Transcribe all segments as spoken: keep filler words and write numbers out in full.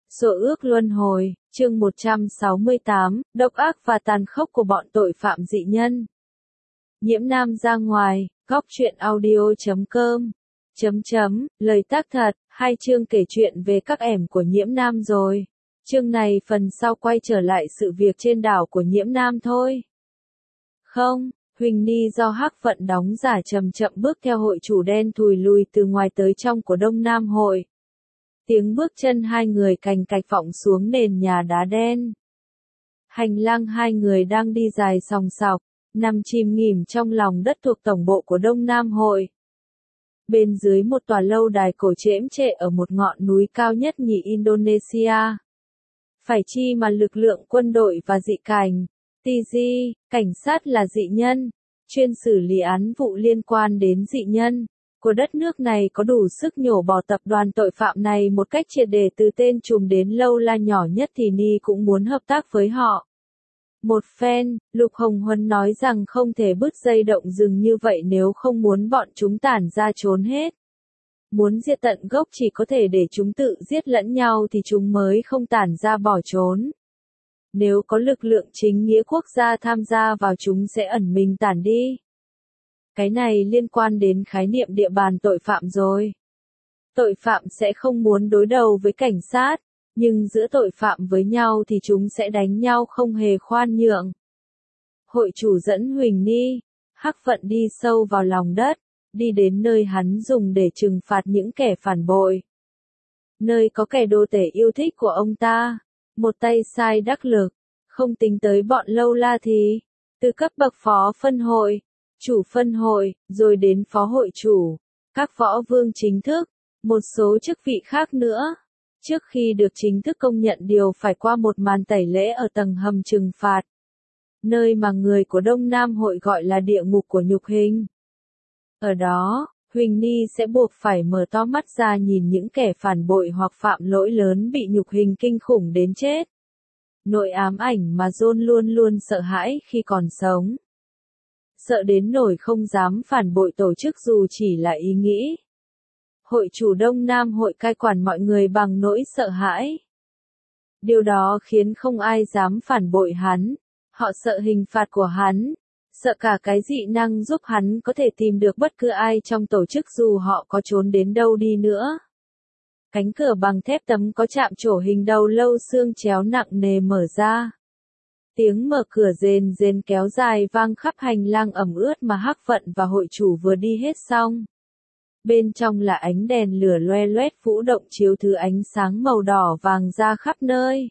Số ước luân hồi, chương một trăm sáu mươi tám, độc ác và tàn khốc của bọn tội phạm dị nhân. Nhiễm Nam ra ngoài, góc truyện audio chấm com. Chấm chấm, lời tác thật, hai chương kể chuyện về các ẻm của Nhiễm Nam rồi. Chương này phần sau quay trở lại sự việc trên đảo của Nhiễm Nam thôi. Không, Huỳnh Ni do Hắc Vận đóng giả chậm chậm bước theo hội chủ đen thùi lùi từ ngoài tới trong của Đông Nam hội. Tiếng bước chân hai người cành cạch vọng xuống nền nhà đá đen. Hành lang hai người đang đi dài sòng sọc, nằm chìm nghỉm trong lòng đất thuộc tổng bộ của Đông Nam hội. Bên dưới một tòa lâu đài cổ chễm trệ ở một ngọn núi cao nhất nhì Indonesia. Phải chi mà lực lượng quân đội và dị cảnh, tê giê, cảnh sát là dị nhân, chuyên xử lý án vụ liên quan đến dị nhân của đất nước này có đủ sức nhổ bỏ tập đoàn tội phạm này một cách triệt để từ tên trùm đến lâu la nhỏ nhất thì Ni cũng muốn hợp tác với họ. Một phen, Lục Hồng Huân nói rằng không thể bứt dây động rừng như vậy nếu không muốn bọn chúng tản ra trốn hết. Muốn diệt tận gốc chỉ có thể để chúng tự giết lẫn nhau thì chúng mới không tản ra bỏ trốn. Nếu có lực lượng chính nghĩa quốc gia tham gia vào chúng sẽ ẩn mình tản đi. Cái này liên quan đến khái niệm địa bàn tội phạm rồi. Tội phạm sẽ không muốn đối đầu với cảnh sát, nhưng giữa tội phạm với nhau thì chúng sẽ đánh nhau không hề khoan nhượng. Hội chủ dẫn Huỳnh Ni, Hắc Vận đi sâu vào lòng đất, đi đến nơi hắn dùng để trừng phạt những kẻ phản bội. Nơi có kẻ đô tể yêu thích của ông ta, một tay sai đắc lực, không tính tới bọn lâu la thì, từ cấp bậc phó phân hội, chủ phân hội, rồi đến phó hội chủ, các võ vương chính thức, một số chức vị khác nữa. Trước khi được chính thức công nhận đều phải qua một màn tẩy lễ ở tầng hầm trừng phạt. Nơi mà người của Đông Nam hội gọi là địa ngục của nhục hình. Ở đó, Huỳnh Ni sẽ buộc phải mở to mắt ra nhìn những kẻ phản bội hoặc phạm lỗi lớn bị nhục hình kinh khủng đến chết. Nỗi ám ảnh mà John luôn luôn sợ hãi khi còn sống. Sợ đến nỗi không dám phản bội tổ chức dù chỉ là ý nghĩ. Hội chủ Đông Nam hội cai quản mọi người bằng nỗi sợ hãi. Điều đó khiến không ai dám phản bội hắn. Họ sợ hình phạt của hắn. Sợ cả cái dị năng giúp hắn có thể tìm được bất cứ ai trong tổ chức dù họ có trốn đến đâu đi nữa. Cánh cửa bằng thép tấm có chạm trổ hình đầu lâu xương chéo nặng nề mở ra. Tiếng mở cửa rền rền kéo dài vang khắp hành lang ẩm ướt mà Hắc Vận và hội chủ vừa đi hết xong. Bên trong là ánh đèn lửa loe loét vũ động chiếu thứ ánh sáng màu đỏ vàng ra khắp nơi.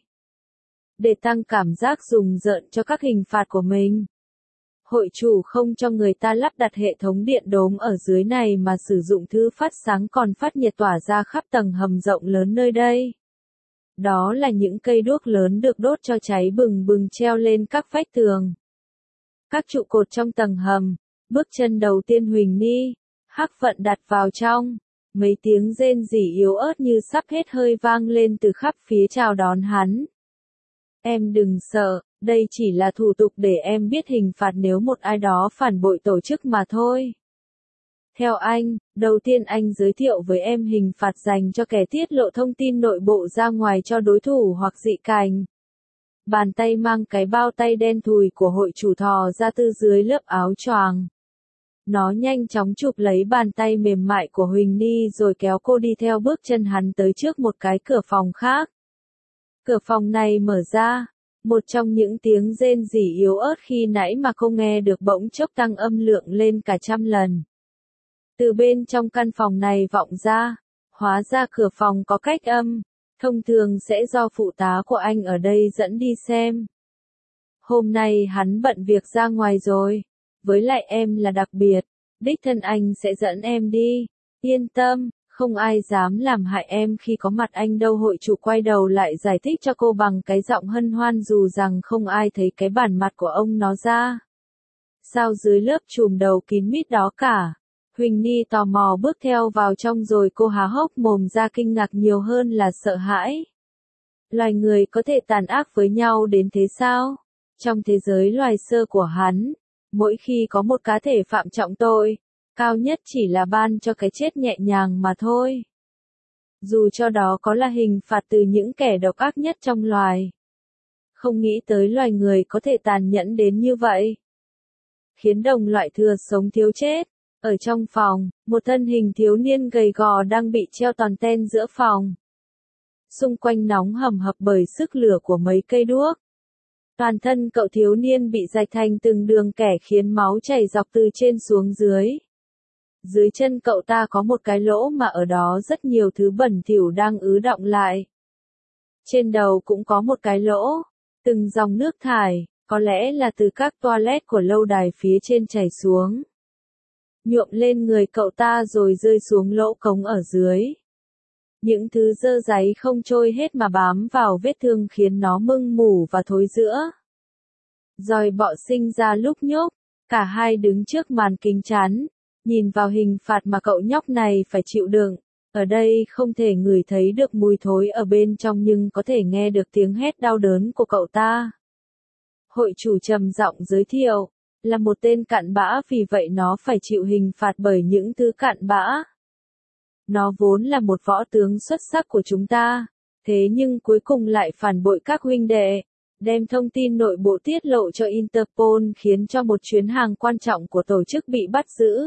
Để tăng cảm giác rùng rợn cho các hình phạt của mình. Hội chủ không cho người ta lắp đặt hệ thống điện đốm ở dưới này mà sử dụng thứ phát sáng còn phát nhiệt tỏa ra khắp tầng hầm rộng lớn nơi đây. Đó là những cây đuốc lớn được đốt cho cháy bừng bừng treo lên các vách tường. Các trụ cột trong tầng hầm, bước chân đầu tiên Huỳnh Ni, Hắc Vận đặt vào trong, mấy tiếng rên rỉ yếu ớt như sắp hết hơi vang lên từ khắp phía chào đón hắn. Em đừng sợ, đây chỉ là thủ tục để em biết hình phạt nếu một ai đó phản bội tổ chức mà thôi. Theo anh, đầu tiên anh giới thiệu với em hình phạt dành cho kẻ tiết lộ thông tin nội bộ ra ngoài cho đối thủ hoặc dị cảnh. Bàn tay mang cái bao tay đen thùi của hội chủ thò ra từ dưới lớp áo choàng. Nó nhanh chóng chụp lấy bàn tay mềm mại của Huỳnh Ni rồi kéo cô đi theo bước chân hắn tới trước một cái cửa phòng khác. Cửa phòng này mở ra, một trong những tiếng rên rỉ yếu ớt khi nãy mà cô nghe được bỗng chốc tăng âm lượng lên cả trăm lần. Từ bên trong căn phòng này vọng ra, hóa ra cửa phòng có cách âm, thông thường sẽ do phụ tá của anh ở đây dẫn đi xem. Hôm nay hắn bận việc ra ngoài rồi, với lại em là đặc biệt, đích thân anh sẽ dẫn em đi, yên tâm, không ai dám làm hại em khi có mặt anh đâu. Hội chủ quay đầu lại giải thích cho cô bằng cái giọng hân hoan dù rằng không ai thấy cái bản mặt của ông nó ra. Sao dưới lớp trùm đầu kín mít đó cả? Huỳnh Ni tò mò bước theo vào trong rồi cô há hốc mồm ra kinh ngạc nhiều hơn là sợ hãi. Loài người có thể tàn ác với nhau đến thế sao? Trong thế giới loài sơ của hắn, mỗi khi có một cá thể phạm trọng tội, cao nhất chỉ là ban cho cái chết nhẹ nhàng mà thôi. Dù cho đó có là hình phạt từ những kẻ độc ác nhất trong loài. Không nghĩ tới loài người có thể tàn nhẫn đến như vậy. Khiến đồng loại thừa sống thiếu chết. Ở trong phòng, một thân hình thiếu niên gầy gò đang bị treo toàn ten giữa phòng. Xung quanh nóng hầm hập bởi sức lửa của mấy cây đuốc. Toàn thân cậu thiếu niên bị rạch thành từng đường kẻ khiến máu chảy dọc từ trên xuống dưới. Dưới chân cậu ta có một cái lỗ mà ở đó rất nhiều thứ bẩn thỉu đang ứ đọng lại. Trên đầu cũng có một cái lỗ, từng dòng nước thải, có lẽ là từ các toilet của lâu đài phía trên chảy xuống. Nhuộm lên người cậu ta rồi rơi xuống lỗ cống ở dưới. Những thứ dơ dáy không trôi hết mà bám vào vết thương khiến nó mưng mủ và thối rữa. Dòi bọ sinh ra lúc nhúc, cả hai đứng trước màn kính chắn, nhìn vào hình phạt mà cậu nhóc này phải chịu đựng. Ở đây không thể ngửi thấy được mùi thối ở bên trong nhưng có thể nghe được tiếng hét đau đớn của cậu ta. Hội chủ trầm giọng giới thiệu, là một tên cặn bã vì vậy nó phải chịu hình phạt bởi những thứ cặn bã. Nó vốn là một võ tướng xuất sắc của chúng ta, thế nhưng cuối cùng lại phản bội các huynh đệ, đem thông tin nội bộ tiết lộ cho Interpol khiến cho một chuyến hàng quan trọng của tổ chức bị bắt giữ.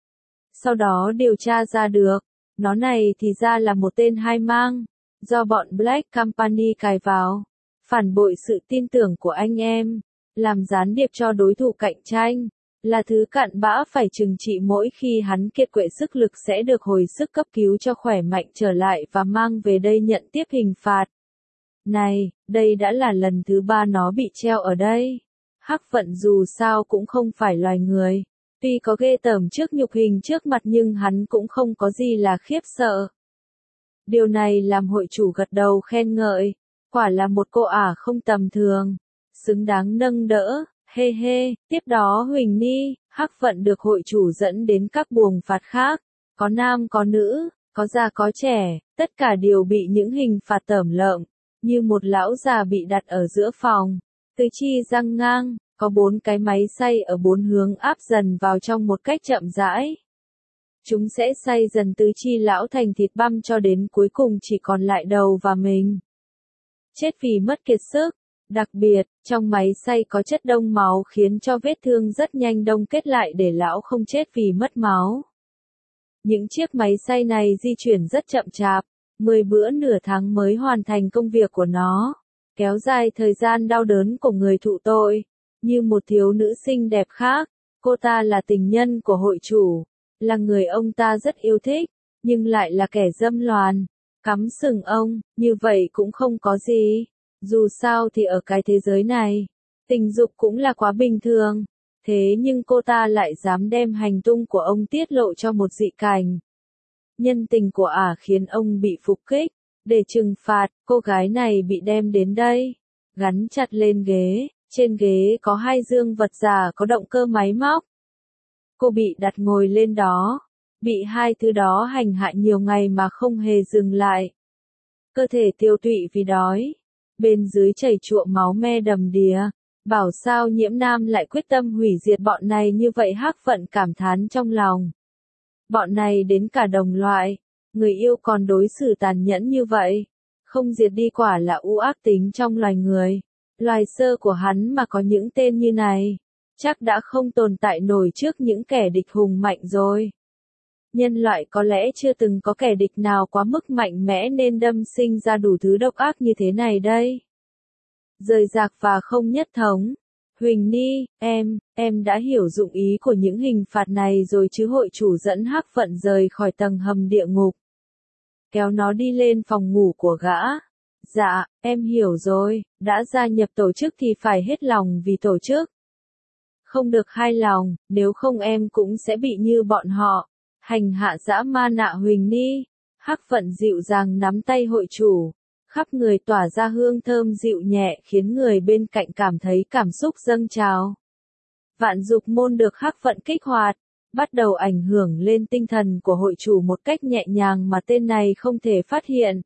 Sau đó điều tra ra được, nó này thì ra là một tên hai mang, do bọn Black Company cài vào, phản bội sự tin tưởng của anh em, làm gián điệp cho đối thủ cạnh tranh, là thứ cặn bã phải trừng trị mỗi khi hắn kiệt quệ sức lực sẽ được hồi sức cấp cứu cho khỏe mạnh trở lại và mang về đây nhận tiếp hình phạt. Này, đây đã là lần thứ ba nó bị treo ở đây. Hắc Vận dù sao cũng không phải loài người. Tuy có ghê tởm trước nhục hình trước mặt nhưng hắn cũng không có gì là khiếp sợ. Điều này làm hội chủ gật đầu khen ngợi. Quả là một cô ả không tầm thường. Xứng đáng nâng đỡ. Hê hê, tiếp đó Huỳnh Ni, Hắc Vận được hội chủ dẫn đến các buồng phạt khác. Có nam có nữ, có già có trẻ, tất cả đều bị những hình phạt tởm lợm. Như một lão già bị đặt ở giữa phòng. Tứ chi răng ngang, có bốn cái máy xay ở bốn hướng áp dần vào trong một cách chậm rãi. Chúng sẽ xay dần tứ chi lão thành thịt băm cho đến cuối cùng chỉ còn lại đầu và mình. Chết vì mất kiệt sức. Đặc biệt, trong máy xay có chất đông máu khiến cho vết thương rất nhanh đông kết lại để lão không chết vì mất máu. Những chiếc máy xay này di chuyển rất chậm chạp, mười bữa nửa tháng mới hoàn thành công việc của nó, kéo dài thời gian đau đớn của người thụ tội. Như một thiếu nữ xinh đẹp khác, cô ta là tình nhân của hội chủ, là người ông ta rất yêu thích, nhưng lại là kẻ dâm loạn, cắm sừng ông, như vậy cũng không có gì. Dù sao thì ở cái thế giới này, tình dục cũng là quá bình thường. Thế nhưng cô ta lại dám đem hành tung của ông tiết lộ cho một dị cảnh. Nhân tình của ả khiến ông bị phục kích. Để trừng phạt, cô gái này bị đem đến đây, gắn chặt lên ghế. Trên ghế có hai dương vật giả có động cơ máy móc. Cô bị đặt ngồi lên đó, bị hai thứ đó hành hạ nhiều ngày mà không hề dừng lại. Cơ thể tiêu tụy vì đói. Bên dưới chảy chụa máu me đầm đìa. Bảo sao Nhiễm Nam lại quyết tâm hủy diệt bọn này như vậy. Hắc Vận cảm thán trong lòng. Bọn này đến cả đồng loại, người yêu còn đối xử tàn nhẫn như vậy. Không diệt đi quả là u ác tính trong loài người. Loài sơ của hắn mà có những tên như này, chắc đã không tồn tại nổi trước những kẻ địch hùng mạnh rồi. Nhân loại có lẽ chưa từng có kẻ địch nào quá mức mạnh mẽ nên đâm sinh ra đủ thứ độc ác như thế này đây. Rời rạc và không nhất thống. Huỳnh Ni, em, em đã hiểu dụng ý của những hình phạt này rồi chứ. Hội chủ dẫn Hắc Vận rời khỏi tầng hầm địa ngục. Kéo nó đi lên phòng ngủ của gã. Dạ, em hiểu rồi, đã gia nhập tổ chức thì phải hết lòng vì tổ chức. Không được hai lòng, nếu không em cũng sẽ bị như bọn họ. Hành hạ dã man nạ Huỳnh Ni. Hắc Vận dịu dàng nắm tay hội chủ. Khắp người tỏa ra hương thơm dịu nhẹ khiến người bên cạnh cảm thấy cảm xúc dâng trào. Vạn dục môn được Hắc Vận kích hoạt, bắt đầu ảnh hưởng lên tinh thần của hội chủ một cách nhẹ nhàng mà tên này không thể phát hiện.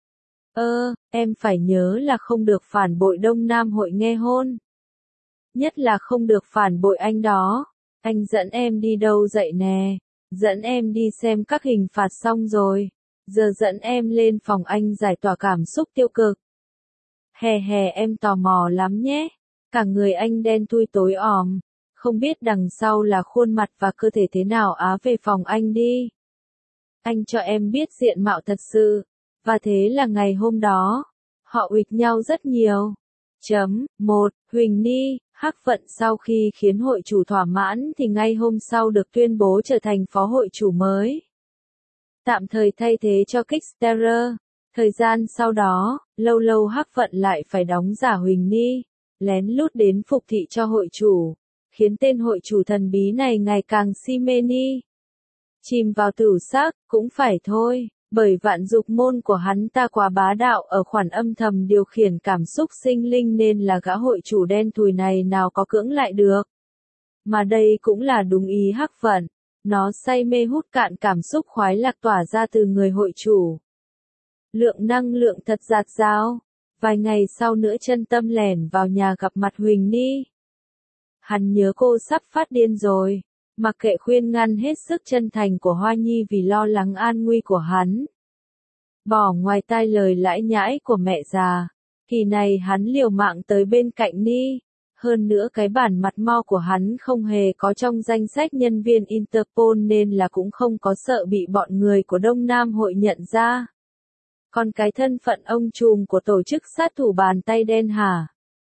Ơ, em phải nhớ là không được phản bội Đông Nam hội nghe hôn. Nhất là không được phản bội anh đó. Anh dẫn em đi đâu dậy nè? Dẫn em đi xem các hình phạt xong rồi. giờ dẫn em lên phòng anh giải tỏa cảm xúc tiêu cực. Hè hè em tò mò lắm nhé. Cả người anh đen thui tối òm, không biết đằng sau là khuôn mặt và cơ thể thế nào á, về phòng anh đi. Anh cho em biết diện mạo thật sự. Và thế là ngày hôm đó, họ uỵch nhau rất nhiều. Chấm, một, Huỳnh Ni, Hắc Vận sau khi khiến hội chủ thỏa mãn thì ngay hôm sau được tuyên bố trở thành phó hội chủ mới. Tạm thời thay thế cho Kickstarter. Thời gian sau đó, lâu lâu Hắc Vận lại phải đóng giả Huỳnh Ni, lén lút đến phục thị cho hội chủ, khiến tên hội chủ thần bí này ngày càng si mê Ni. Chìm vào tửu sắc, cũng phải thôi, bởi vạn dục môn của hắn ta quá bá đạo ở khoản âm thầm điều khiển cảm xúc sinh linh nên là gã hội chủ đen thùi này nào có cưỡng lại được. Mà đây cũng là đúng ý Hắc Vận, nó say mê hút cạn cảm xúc khoái lạc tỏa ra từ người hội chủ. Lượng năng lượng thật dạt dào. Vài ngày sau nữa Chân Tâm lẻn vào nhà gặp mặt Huỳnh Ni. Hắn nhớ cô sắp phát điên rồi, mặc kệ khuyên ngăn hết sức chân thành của Hoa Nhi vì lo lắng an nguy của hắn. Bỏ ngoài tai lời lãi nhãi của mẹ già, kỳ này hắn liều mạng tới bên cạnh Ni. Hơn nữa cái bản mặt mo của hắn không hề có trong danh sách nhân viên Interpol nên là cũng không có sợ bị bọn người của Đông Nam hội nhận ra. Còn cái thân phận ông trùm của tổ chức sát thủ bàn tay đen hả?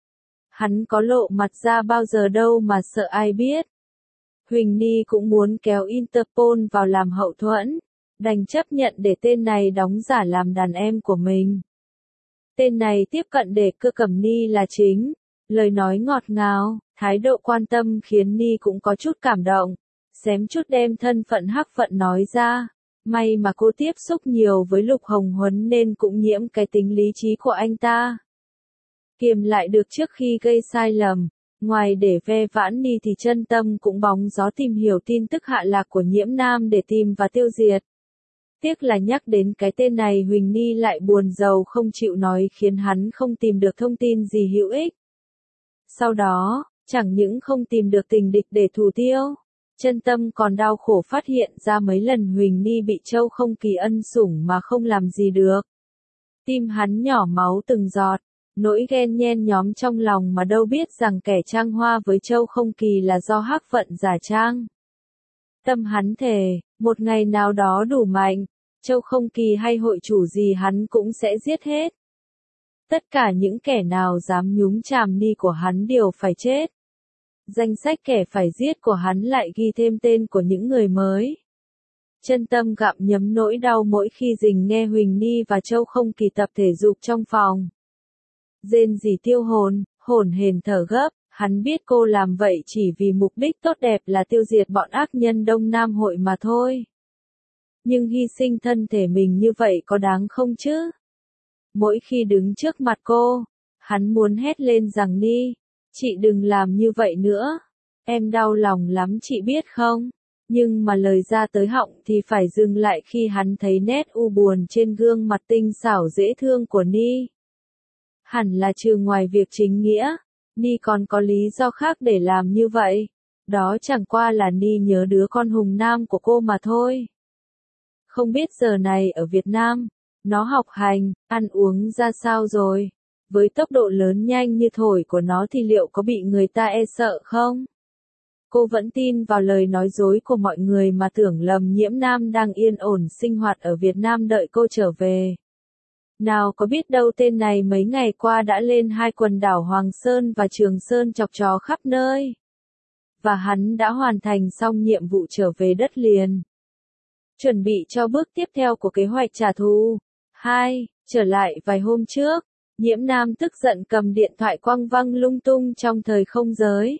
Hắn có lộ mặt ra bao giờ đâu mà sợ ai biết. Huỳnh Ni cũng muốn kéo Interpol vào làm hậu thuẫn, đành chấp nhận để tên này đóng giả làm đàn em của mình. Tên này tiếp cận để Cơ Cẩm Ni là chính, lời nói ngọt ngào, thái độ quan tâm khiến Ni cũng có chút cảm động, xém chút đem thân phận Hắc Vận nói ra. May mà cô tiếp xúc nhiều với Lục Hồng Huấn nên cũng nhiễm cái tính lý trí của anh ta. Kiềm lại được trước khi gây sai lầm, ngoài để ve vãn Ni thì Chân Tâm cũng bóng gió tìm hiểu tin tức hạ lạc của Nhiễm Nam để tìm và tiêu diệt. Tiếc là nhắc đến cái tên này Huỳnh Ni lại buồn rầu không chịu nói khiến hắn không tìm được thông tin gì hữu ích. Sau đó, chẳng những không tìm được tình địch để thủ tiêu, Chân Tâm còn đau khổ phát hiện ra mấy lần Huỳnh Ni bị Châu Không Kỳ ân sủng mà không làm gì được. Tim hắn nhỏ máu từng giọt, nỗi ghen nhen nhóm trong lòng mà đâu biết rằng kẻ trang hoa với Châu Không Kỳ là do Hắc Vận giả trang. Tâm hắn thề, một ngày nào đó đủ mạnh, Châu Không Kỳ hay hội chủ gì hắn cũng sẽ giết hết. Tất cả những kẻ nào dám nhúng chàm Ni của hắn đều phải chết. Danh sách kẻ phải giết của hắn lại ghi thêm tên của những người mới. Chân Tâm gặm nhấm nỗi đau mỗi khi rình nghe Huỳnh Ni và Châu Không Kỳ tập thể dục trong phòng. Rên rỉ tiêu hồn, hổn hển thở gấp, hắn biết cô làm vậy chỉ vì mục đích tốt đẹp là tiêu diệt bọn ác nhân Đông Nam hội mà thôi. Nhưng hy sinh thân thể mình như vậy có đáng không chứ? Mỗi khi đứng trước mặt cô, hắn muốn hét lên rằng Ni, chị đừng làm như vậy nữa. Em đau lòng lắm chị biết không? Nhưng mà lời ra tới họng thì phải dừng lại khi hắn thấy nét u buồn trên gương mặt tinh xảo dễ thương của Ni. Hẳn là trừ ngoài việc chính nghĩa, Ni còn có lý do khác để làm như vậy. Đó chẳng qua là Ni nhớ đứa con Hùng Nam của cô mà thôi. Không biết giờ này ở Việt Nam, nó học hành, ăn uống ra sao rồi? Với tốc độ lớn nhanh như thổi của nó thì liệu có bị người ta e sợ không? Cô vẫn tin vào lời nói dối của mọi người mà tưởng lầm Nhiễm Nam đang yên ổn sinh hoạt ở Việt Nam đợi cô trở về. Nào có biết đâu tên này mấy ngày qua đã lên hai quần đảo Hoàng Sơn và Trường Sơn chọc chó khắp nơi. Và hắn đã hoàn thành xong nhiệm vụ trở về đất liền. Chuẩn bị cho bước tiếp theo của kế hoạch trả thù. hai. Trở lại vài hôm trước, Nhiễm Nam tức giận cầm điện thoại quăng văng lung tung trong thời không giới.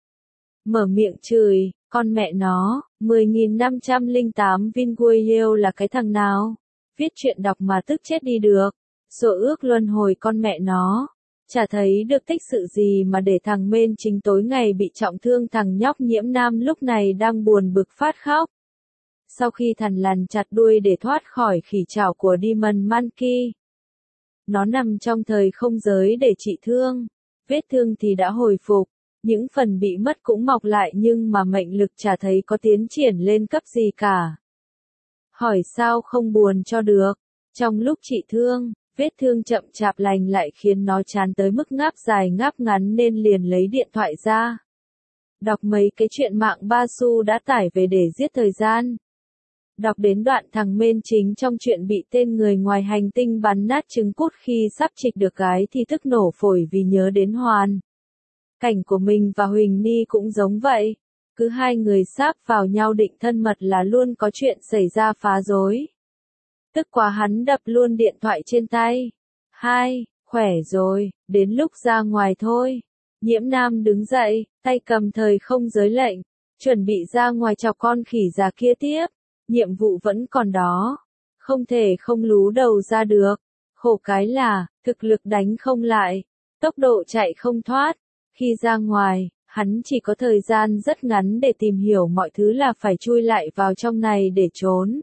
Mở miệng chửi, con mẹ nó, mười nghìn năm trăm lẻ tám Vinguiel là cái thằng nào? Viết chuyện đọc mà tức chết đi được. Số ước luân hồi con mẹ nó. Chả thấy được tích sự gì mà để thằng Mên Chính tối ngày bị trọng thương. Thằng nhóc Nhiễm Nam lúc này đang buồn bực phát khóc. Sau khi thằn lằn chặt đuôi để thoát khỏi khỉ chảo của Demon Monkey, nó nằm trong thời không giới để trị thương. Vết thương thì đã hồi phục, những phần bị mất cũng mọc lại nhưng mà mệnh lực chả thấy có tiến triển lên cấp gì cả. hỏi sao không buồn cho được. Trong lúc trị thương, vết thương chậm chạp lành lại khiến nó chán tới mức ngáp dài ngáp ngắn nên liền lấy điện thoại ra. Đọc mấy cái chuyện mạng ba xu đã tải về để giết thời gian. Đọc đến đoạn thằng Mên Chính trong chuyện bị tên người ngoài hành tinh bắn nát trứng cút khi sắp trịch được gái thì tức nổ phổi vì nhớ đến Hoàn. Cảnh của mình và Huỳnh Ni cũng giống vậy. Cứ hai người sáp vào nhau định thân mật là luôn có chuyện xảy ra phá rối. Tức quá hắn đập luôn điện thoại trên tay. Hai, khỏe rồi, đến lúc ra ngoài thôi. Nhiễm Nam đứng dậy, tay cầm thời không giới lệnh, chuẩn bị ra ngoài chọc con khỉ già kia tiếp. Nhiệm vụ vẫn còn đó. Không thể không lú đầu ra được. Khổ cái là, thực lực đánh không lại. Tốc độ chạy không thoát. Khi ra ngoài, hắn chỉ có thời gian rất ngắn để tìm hiểu mọi thứ là phải chui lại vào trong này để trốn.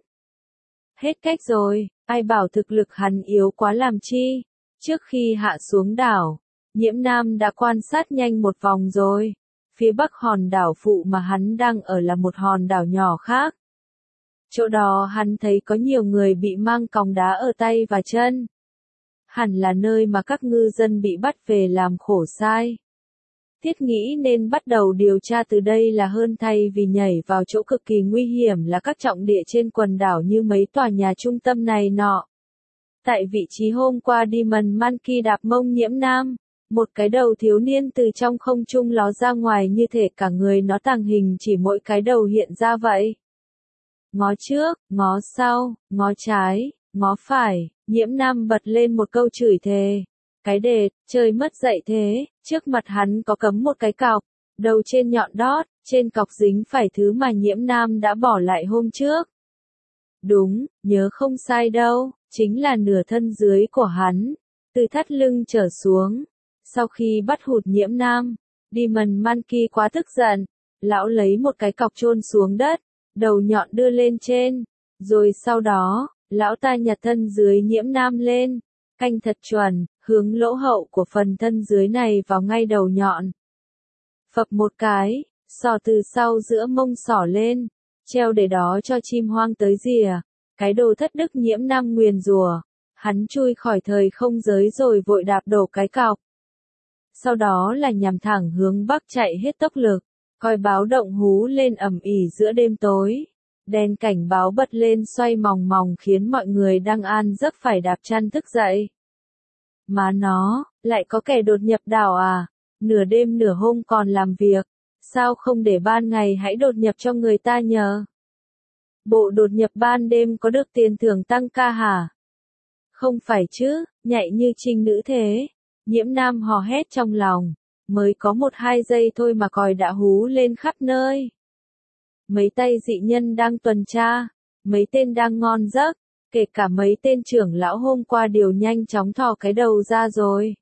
Hết cách rồi, ai bảo thực lực hắn yếu quá làm chi. Trước khi hạ xuống đảo, Nhiễm Nam đã quan sát nhanh một vòng rồi. Phía bắc hòn đảo phụ mà hắn đang ở là một hòn đảo nhỏ khác. Chỗ đó hắn thấy có nhiều người bị mang còng đá ở tay và chân. Hẳn là nơi mà các ngư dân bị bắt về làm khổ sai. Thiết nghĩ nên bắt đầu điều tra từ đây là hơn thay vì nhảy vào chỗ cực kỳ nguy hiểm là các trọng địa trên quần đảo như mấy tòa nhà trung tâm này nọ. Tại vị trí hôm qua Demon Monkey đạp mông Nhiễm Nam, một cái đầu thiếu niên từ trong không trung ló ra ngoài như thể cả người nó tàng hình chỉ mỗi cái đầu hiện ra vậy. Ngó trước, ngó sau, ngó trái, ngó phải, Nhiễm Nam bật lên một câu chửi thề. Cái đệt, chơi mất dạy thế, trước mặt hắn có cắm một cái cọc, đầu trên nhọn đót, trên cọc dính phải thứ mà Nhiễm Nam đã bỏ lại hôm trước. Đúng, nhớ không sai đâu, chính là nửa thân dưới của hắn, từ thắt lưng trở xuống. Sau khi bắt hụt Nhiễm Nam, Demon Monkey quá tức giận, lão lấy một cái cọc chôn xuống đất, đầu nhọn đưa lên trên, rồi sau đó, lão ta nhặt thân dưới Nhiễm Nam lên, canh thật chuẩn, hướng lỗ hậu của phần thân dưới này vào ngay đầu nhọn. Phập một cái, sò từ sau giữa mông sỏ lên, treo để đó cho chim hoang tới rìa. Cái đồ thất đức Nhiễm Nam nguyền rủa, hắn chui khỏi thời không giới rồi vội đạp đổ cái cọc. Sau đó là nhằm thẳng hướng bắc chạy hết tốc lực, coi báo động hú lên ầm ĩ giữa đêm tối. Đèn cảnh báo bật lên xoay mòng mòng khiến mọi người đang an giấc phải đạp chăn thức dậy. Má nó, lại có kẻ đột nhập đảo à? Nửa đêm nửa hôm còn làm việc, sao không để ban ngày hãy đột nhập cho người ta nhờ? Bộ đột nhập ban đêm có được tiền thưởng tăng ca hả? Không phải chứ, nhạy như trinh nữ thế. Nhiễm Nam hò hét trong lòng, mới có một hai giây thôi mà còi đã hú lên khắp nơi. Mấy tay dị nhân đang tuần tra, mấy tên đang ngon giấc, kể cả mấy tên trưởng lão hôm qua đều nhanh chóng thò cái đầu ra rồi.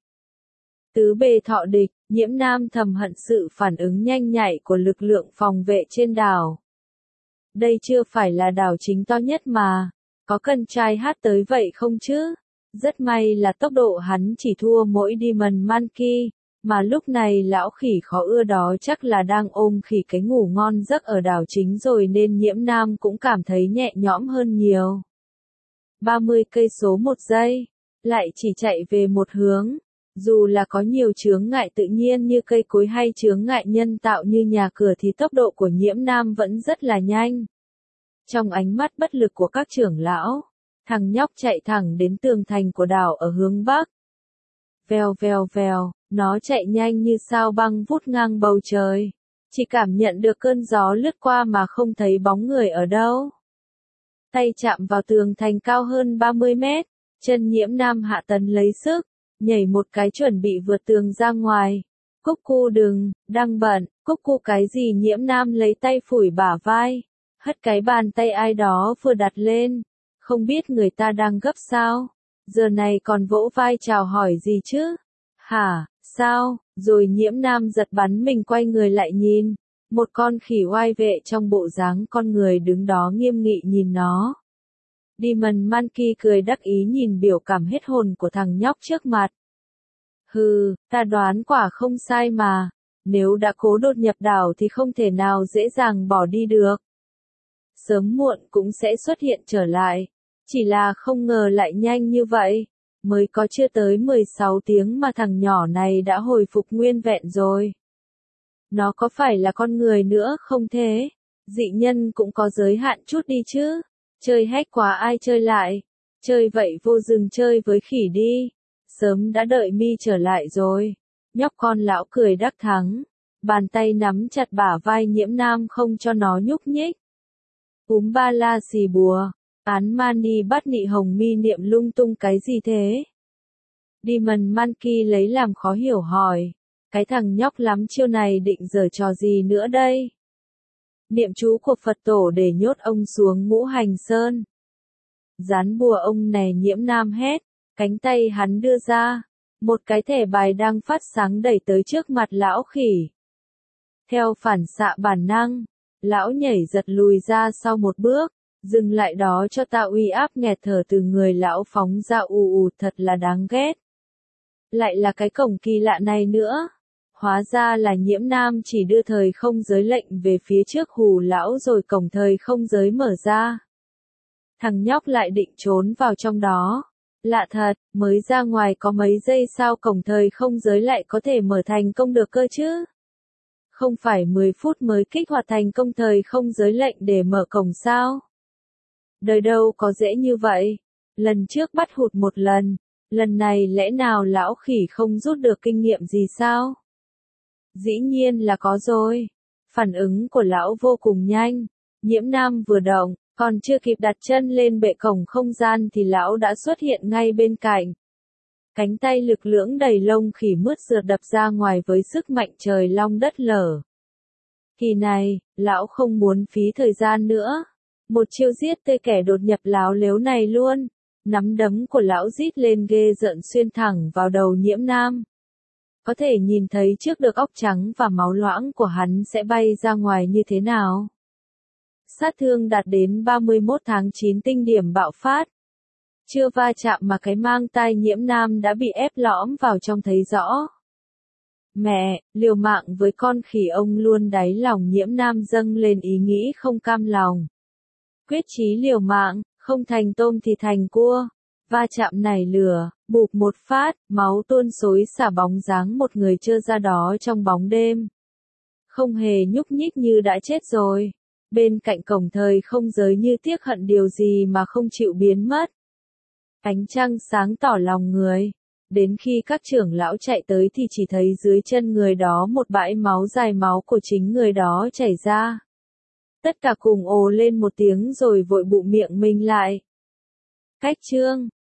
Tứ bề thọ địch, Nhiễm Nam thầm hận sự phản ứng nhanh nhạy của lực lượng phòng vệ trên đảo. Đây chưa phải là đảo chính to nhất mà, có cần trai hát tới vậy không chứ? Rất may là tốc độ hắn chỉ thua mỗi Demon Monkey, mà lúc này lão khỉ khó ưa đó chắc là đang ôm khỉ cái ngủ ngon giấc ở đảo chính rồi nên Nhiễm Nam cũng cảm thấy nhẹ nhõm hơn nhiều. ba mươi cây số một giây, lại chỉ chạy về một hướng. Dù là có nhiều chướng ngại tự nhiên như cây cối hay chướng ngại nhân tạo như nhà cửa thì tốc độ của Nhiễm Nam vẫn rất là nhanh. Trong ánh mắt bất lực của các trưởng lão, thằng nhóc chạy thẳng đến tường thành của đảo ở hướng bắc. Vèo vèo vèo, nó chạy nhanh như sao băng vút ngang bầu trời. Chỉ cảm nhận được cơn gió lướt qua mà không thấy bóng người ở đâu. Tay chạm vào tường thành cao hơn ba mươi mét, chân Nhiễm Nam hạ tấn lấy sức, nhảy một cái chuẩn bị vượt tường ra ngoài. Cúc cu đừng, đang bận, cúc cu cái gì? Nhiễm Nam lấy tay phủi bả vai, hất cái bàn tay ai đó vừa đặt lên. Không biết người ta đang gấp sao? Giờ này còn vỗ vai chào hỏi gì chứ? Hả, sao? Rồi Nhiễm Nam giật bắn mình quay người lại nhìn. Một con khỉ oai vệ trong bộ dáng con người đứng đó nghiêm nghị nhìn nó. Demon Monkey cười đắc ý nhìn biểu cảm hết hồn của thằng nhóc trước mặt. Hừ, ta đoán quả không sai mà. Nếu đã cố đột nhập đảo thì không thể nào dễ dàng bỏ đi được. sớm muộn cũng sẽ xuất hiện trở lại. Chỉ là không ngờ lại nhanh như vậy, mới có chưa tới mười sáu tiếng mà thằng nhỏ này đã hồi phục nguyên vẹn rồi. Nó có phải là con người nữa không thế? Dị nhân cũng có giới hạn chút đi chứ. Chơi hack quá ai chơi lại. Chơi vậy vô rừng chơi với khỉ đi. Sớm đã đợi mi trở lại rồi. Nhóc con lão cười đắc thắng. Bàn tay nắm chặt bả vai Nhiễm Nam không cho nó nhúc nhích. Úm ba la xì bùa. Án mani bắt nị hồng mi niệm lung tung cái gì thế? Demon Monkey lấy làm khó hiểu hỏi. Cái thằng nhóc lắm chiêu này định giở trò gì nữa đây? Niệm chú của Phật tổ để nhốt ông xuống ngũ hành sơn. Dán bùa ông này Nhiễm Nam hét. Cánh tay hắn đưa ra. Một cái thẻ bài đang phát sáng đẩy tới trước mặt lão khỉ. Theo phản xạ bản năng, lão nhảy giật lùi ra sau một bước. Dừng lại đó cho ta uy áp nghẹt thở từ người lão phóng ra ù ù thật là đáng ghét. Lại là cái cổng kỳ lạ này nữa. Hóa ra là Nhiễm Nam chỉ đưa thời không giới lệnh về phía trước hù lão rồi cổng thời không giới mở ra. Thằng nhóc lại định trốn vào trong đó. Lạ thật, mới ra ngoài có mấy giây sao cổng thời không giới lại có thể mở thành công được cơ chứ? Không phải mười phút mới kích hoạt thành công thời không giới lệnh để mở cổng sao? Đời đâu có dễ như vậy. Lần trước bắt hụt một lần. Lần này lẽ nào lão khỉ không rút được kinh nghiệm gì sao? Dĩ nhiên là có rồi. Phản ứng của lão vô cùng nhanh. Nhiễm Nam vừa động, còn chưa kịp đặt chân lên bệ cổng không gian thì lão đã xuất hiện ngay bên cạnh. Cánh tay lực lưỡng đầy lông khỉ mướt rượt đập ra ngoài với sức mạnh trời long đất lở. Kỳ này, lão không muốn phí thời gian nữa. Một chiêu giết tê kẻ đột nhập láo lếu này luôn. Nắm đấm của lão rít lên ghê rợn xuyên thẳng vào đầu Nhiễm Nam. Có thể nhìn thấy trước được óc trắng và máu loãng của hắn sẽ bay ra ngoài như thế nào. Sát thương đạt đến ba mươi mốt tháng chín tinh điểm bạo phát. Chưa va chạm mà cái mang tai Nhiễm Nam đã bị ép lõm vào trong thấy rõ. Mẹ, liều mạng với con khỉ ông luôn đáy lòng Nhiễm Nam dâng lên ý nghĩ không cam lòng. Quyết chí liều mạng, không thành tôm thì thành cua. Va chạm nảy lửa, bụp một phát, máu tuôn xối xả bóng dáng một người trơ ra đó trong bóng đêm. Không hề nhúc nhích như đã chết rồi. Bên cạnh cổng thời không giới như tiếc hận điều gì mà không chịu biến mất. Ánh trăng sáng tỏ lòng người. Đến khi các trưởng lão chạy tới thì chỉ thấy dưới chân người đó một bãi máu dài máu của chính người đó chảy ra. Tất cả cùng ồ lên một tiếng rồi vội bụm miệng mình lại. Cách chương